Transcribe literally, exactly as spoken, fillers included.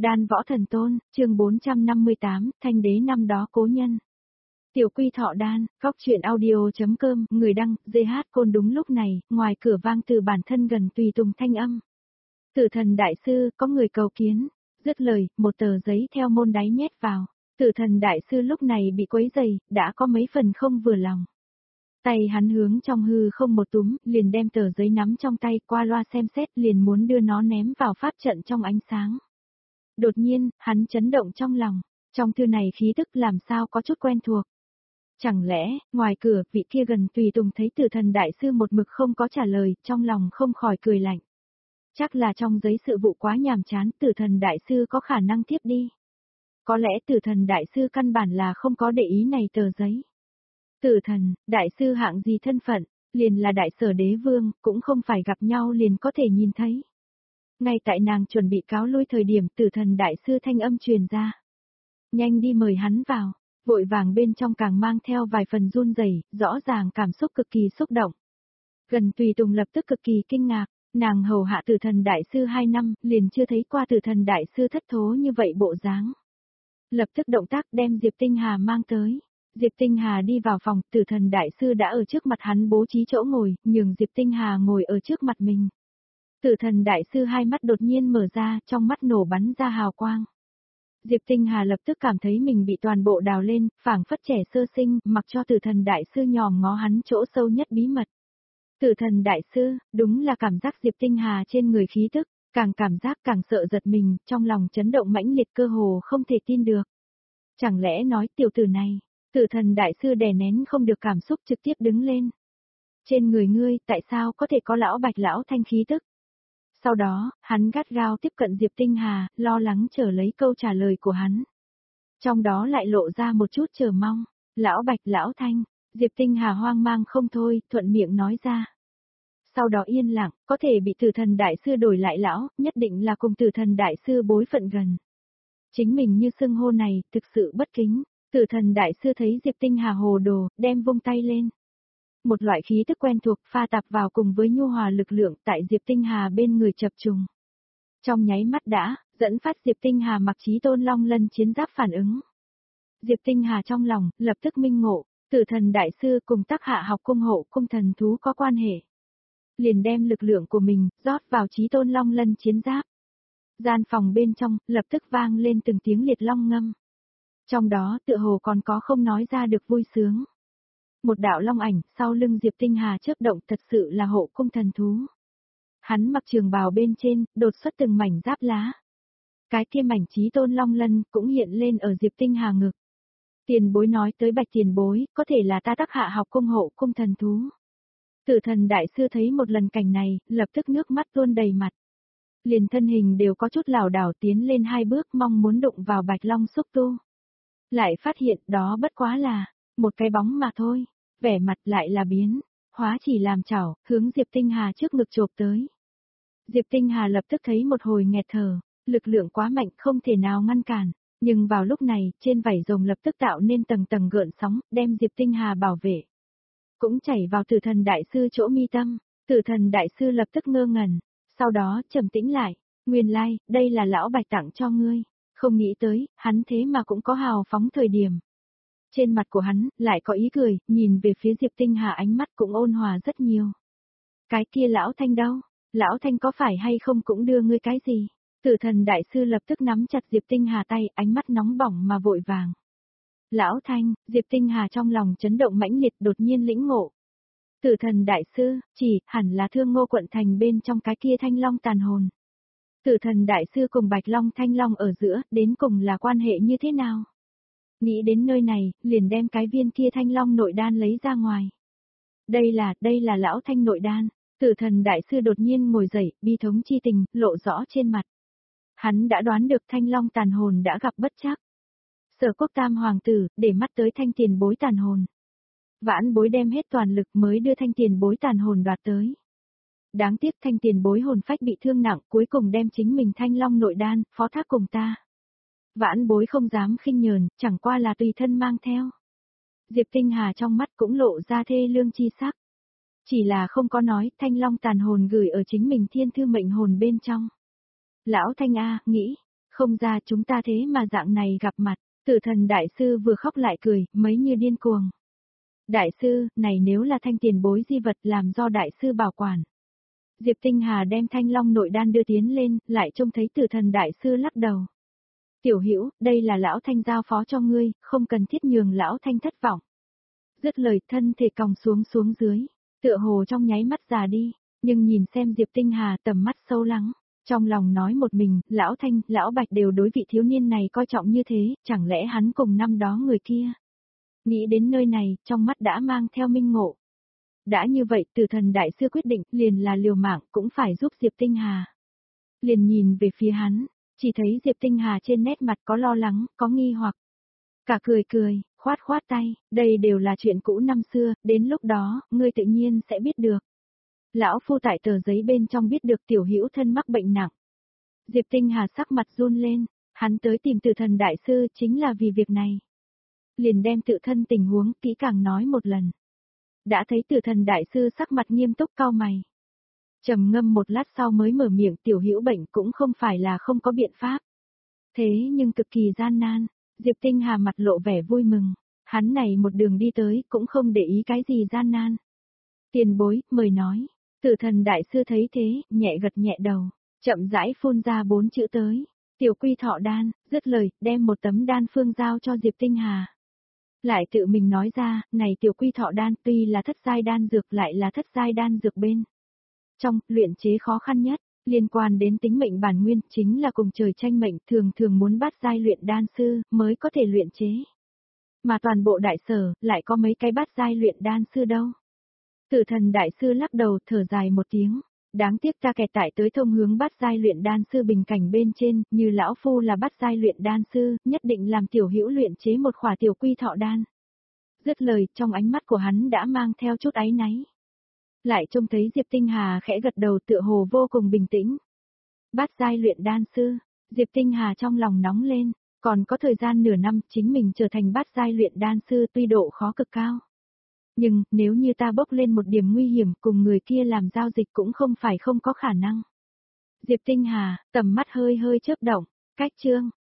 Đan Võ Thần Tôn, chương bốn trăm năm mươi tám, Thanh đế năm đó cố nhân. Tiểu Quy Thọ Đan, góc truyện audio.com, người đăng, giê hát Côn. Đúng lúc này, ngoài cửa vang từ bản thân gần tùy tùng thanh âm. Tử Thần đại sư, có người cầu kiến. Dứt lời, một tờ giấy theo môn đáy nhét vào. Tử Thần đại sư lúc này bị quấy dày, đã có mấy phần không vừa lòng. Tay hắn hướng trong hư không một túm, liền đem tờ giấy nắm trong tay, qua loa xem xét, liền muốn đưa nó ném vào pháp trận trong ánh sáng. Đột nhiên, hắn chấn động trong lòng, trong thư này khí tức làm sao có chút quen thuộc. Chẳng lẽ, ngoài cửa, vị kia gần tùy tùng thấy Tử Thần đại sư một mực không có trả lời, trong lòng không khỏi cười lạnh. Chắc là trong giấy sự vụ quá nhàm chán, Tử Thần đại sư có khả năng tiếp đi. Có lẽ Tử Thần đại sư căn bản là không có để ý này tờ giấy. Tử Thần, đại sư hạng gì thân phận, liền là đại sở đế vương, cũng không phải gặp nhau liền có thể nhìn thấy. Ngay tại nàng chuẩn bị cáo lui thời điểm, Tử Thần đại sư thanh âm truyền ra. Nhanh đi mời hắn vào, vội vàng bên trong càng mang theo vài phần run rẩy, rõ ràng cảm xúc cực kỳ xúc động. Gần tùy tùng lập tức cực kỳ kinh ngạc, nàng hầu hạ Tử Thần đại sư hai năm, liền chưa thấy qua Tử Thần đại sư thất thố như vậy bộ dáng. Lập tức động tác đem Diệp Tinh Hà mang tới. Diệp Tinh Hà đi vào phòng, Tử Thần đại sư đã ở trước mặt hắn bố trí chỗ ngồi, nhường Diệp Tinh Hà ngồi ở trước mặt mình. Tử Thần đại sư hai mắt đột nhiên mở ra, trong mắt nổ bắn ra hào quang. Diệp Tinh Hà lập tức cảm thấy mình bị toàn bộ đào lên, phảng phất trẻ sơ sinh, mặc cho Tử Thần đại sư nhòm ngó hắn chỗ sâu nhất bí mật. Tử Thần đại sư, đúng là cảm giác Diệp Tinh Hà trên người khí tức, càng cảm giác càng sợ giật mình, trong lòng chấn động mãnh liệt cơ hồ không thể tin được. Chẳng lẽ nói tiểu tử này, Tử Thần đại sư đè nén không được cảm xúc trực tiếp đứng lên. Trên người ngươi, tại sao có thể có lão Bạch lão Thanh khí tức? Sau đó, hắn gắt gao tiếp cận Diệp Tinh Hà, lo lắng chờ lấy câu trả lời của hắn. Trong đó lại lộ ra một chút chờ mong. Lão Bạch lão Thanh, Diệp Tinh Hà hoang mang không thôi, thuận miệng nói ra. Sau đó yên lặng, có thể bị Tử Thần đại sư đổi lại lão, nhất định là cùng Tử Thần đại sư bối phận gần. Chính mình như xưng hô này, thực sự bất kính. Tử Thần đại sư thấy Diệp Tinh Hà hồ đồ, đem vung tay lên. Một loại khí tức quen thuộc pha tạp vào cùng với nhu hòa lực lượng tại Diệp Tinh Hà bên người chập trùng. Trong nháy mắt đã, dẫn phát Diệp Tinh Hà mặc Chí Tôn Long Lân chiến giáp phản ứng. Diệp Tinh Hà trong lòng, lập tức minh ngộ, Tử Thần đại sư cùng Tắc Hạ học cung hộ cung thần thú có quan hệ. Liền đem lực lượng của mình, rót vào Chí Tôn Long Lân chiến giáp. Gian phòng bên trong, lập tức vang lên từng tiếng liệt long ngâm. Trong đó tựa hồ còn có không nói ra được vui sướng. Một đạo long ảnh sau lưng Diệp Tinh Hà chớp động thật sự là hộ cung thần thú. Hắn mặc trường bào bên trên, đột xuất từng mảnh giáp lá. Cái kia mảnh Chí Tôn Long Lân cũng hiện lên ở Diệp Tinh Hà ngực. Tiền bối nói tới Bạch tiền bối, có thể là ta Tắc Hạ học cung hộ cung thần thú. Tử Thần đại sư thấy một lần cảnh này, lập tức nước mắt tuôn đầy mặt. Liền thân hình đều có chút lảo đảo tiến lên hai bước mong muốn đụng vào Bạch Long xúc tu. Lại phát hiện đó bất quá là một cái bóng mà thôi, vẻ mặt lại là biến, hóa chỉ làm chảo, hướng Diệp Tinh Hà trước ngực chộp tới. Diệp Tinh Hà lập tức thấy một hồi nghẹt thở, lực lượng quá mạnh không thể nào ngăn cản, nhưng vào lúc này, trên vảy rồng lập tức tạo nên tầng tầng gợn sóng, đem Diệp Tinh Hà bảo vệ. Cũng chảy vào Tử Thần đại sư chỗ mi tâm, Tử Thần đại sư lập tức ngơ ngẩn, sau đó trầm tĩnh lại, nguyên lai, like, đây là lão Bạch tặng cho ngươi, không nghĩ tới, hắn thế mà cũng có hào phóng thời điểm. Trên mặt của hắn, lại có ý cười, nhìn về phía Diệp Tinh Hà ánh mắt cũng ôn hòa rất nhiều. Cái kia lão Thanh đâu? Lão Thanh có phải hay không cũng đưa ngươi cái gì? Tử Thần đại sư lập tức nắm chặt Diệp Tinh Hà tay, ánh mắt nóng bỏng mà vội vàng. Lão Thanh, Diệp Tinh Hà trong lòng chấn động mãnh liệt đột nhiên lĩnh ngộ. Tử Thần đại sư, chỉ, hẳn là Thương Ngô quận thành bên trong cái kia Thanh Long tàn hồn. Tử Thần đại sư cùng Bạch Long Thanh Long ở giữa, đến cùng là quan hệ như thế nào? Nghĩ đến nơi này, liền đem cái viên kia Thanh Long nội đan lấy ra ngoài. Đây là, đây là lão Thanh nội đan. Tử Thần đại sư đột nhiên ngồi dậy, bi thống chi tình, lộ rõ trên mặt. Hắn đã đoán được Thanh Long tàn hồn đã gặp bất trắc. Sở Quốc Tam hoàng tử, để mắt tới Thanh tiền bối tàn hồn. Vãn bối đem hết toàn lực mới đưa Thanh tiền bối tàn hồn đoạt tới. Đáng tiếc Thanh tiền bối hồn phách bị thương nặng, cuối cùng đem chính mình Thanh Long nội đan, phó thác cùng ta. Vãn bối không dám khinh nhờn, chẳng qua là tùy thân mang theo. Diệp Tinh Hà trong mắt cũng lộ ra thê lương chi sắc. Chỉ là không có nói Thanh Long tàn hồn gửi ở chính mình thiên thư mệnh hồn bên trong. Lão Thanh A, nghĩ, Không ra chúng ta thế mà dạng này gặp mặt, Tử Thần đại sư vừa khóc lại cười, mấy như điên cuồng. Đại sư, này nếu là thanh tiền bối di vật làm do đại sư bảo quản. Diệp Tinh Hà đem thanh long nội đan đưa tiến lên, lại trông thấy Tử Thần đại sư lắc đầu. Tiểu Hữu, đây là lão thanh giao phó cho ngươi, không cần thiết nhường lão thanh thất vọng. Dứt lời thân thể còng xuống xuống dưới, tựa hồ trong nháy mắt già đi, nhưng nhìn xem Diệp Tinh Hà tầm mắt sâu lắng, trong lòng nói một mình, lão thanh, lão bạch đều đối vị thiếu niên này coi trọng như thế, chẳng lẽ hắn cùng năm đó người kia. Nghĩ đến nơi này, trong mắt đã mang theo minh ngộ. Đã như vậy, Tử Thần đại sư quyết định, liền là liều mạng cũng phải giúp Diệp Tinh Hà. Liền nhìn về phía hắn, chỉ thấy Diệp Tinh Hà trên nét mặt có lo lắng, có nghi hoặc. Cả cười cười, khoát khoát tay, đây đều là chuyện cũ năm xưa, đến lúc đó, ngươi tự nhiên sẽ biết được. Lão phu tại tờ giấy bên trong biết được tiểu hữu thân mắc bệnh nặng. Diệp Tinh Hà sắc mặt run lên, hắn tới tìm Tử Thần đại sư chính là vì việc này. Liền đem tự thân tình huống kỹ càng nói một lần. Đã thấy Tử Thần đại sư sắc mặt nghiêm túc cau mày. Trầm ngâm một lát sau mới mở miệng, tiểu hữu bệnh cũng không phải là không có biện pháp. Thế nhưng cực kỳ gian nan, Diệp Tinh Hà mặt lộ vẻ vui mừng, hắn này một đường đi tới cũng không để ý cái gì gian nan. Tiền bối, mời nói, Tử Thần đại sư thấy thế, nhẹ gật nhẹ đầu, chậm rãi phun ra bốn chữ tới, tiểu quy thọ đan, dứt lời, đem một tấm đan phương giao cho Diệp Tinh Hà. Lại tự mình nói ra, này tiểu quy thọ đan tuy là thất giai đan dược lại là thất giai đan dược bên. Trong, luyện chế khó khăn nhất, liên quan đến tính mệnh bản nguyên, chính là cùng trời tranh mệnh, thường thường muốn bắt giai luyện đan sư, mới có thể luyện chế. Mà toàn bộ đại sở, lại có mấy cái bắt giai luyện đan sư đâu. Tử Thần đại sư lắc đầu, thở dài một tiếng, đáng tiếc ta kẹt tại tới thông hướng bắt giai luyện đan sư bình cảnh bên trên, như lão phu là bắt giai luyện đan sư, nhất định làm tiểu hữu luyện chế một khỏa tiểu quy thọ đan. Dứt lời, trong ánh mắt của hắn đã mang theo chút áy náy. Lại trông thấy Diệp Tinh Hà khẽ gật đầu tựa hồ vô cùng bình tĩnh. Bát giai luyện đan sư, Diệp Tinh Hà trong lòng nóng lên, còn có thời gian nửa năm chính mình trở thành bát giai luyện đan sư tuy độ khó cực cao. Nhưng, nếu như ta bốc lên một điểm nguy hiểm cùng người kia làm giao dịch cũng không phải không có khả năng. Diệp Tinh Hà, tầm mắt hơi hơi chớp động, cách chương.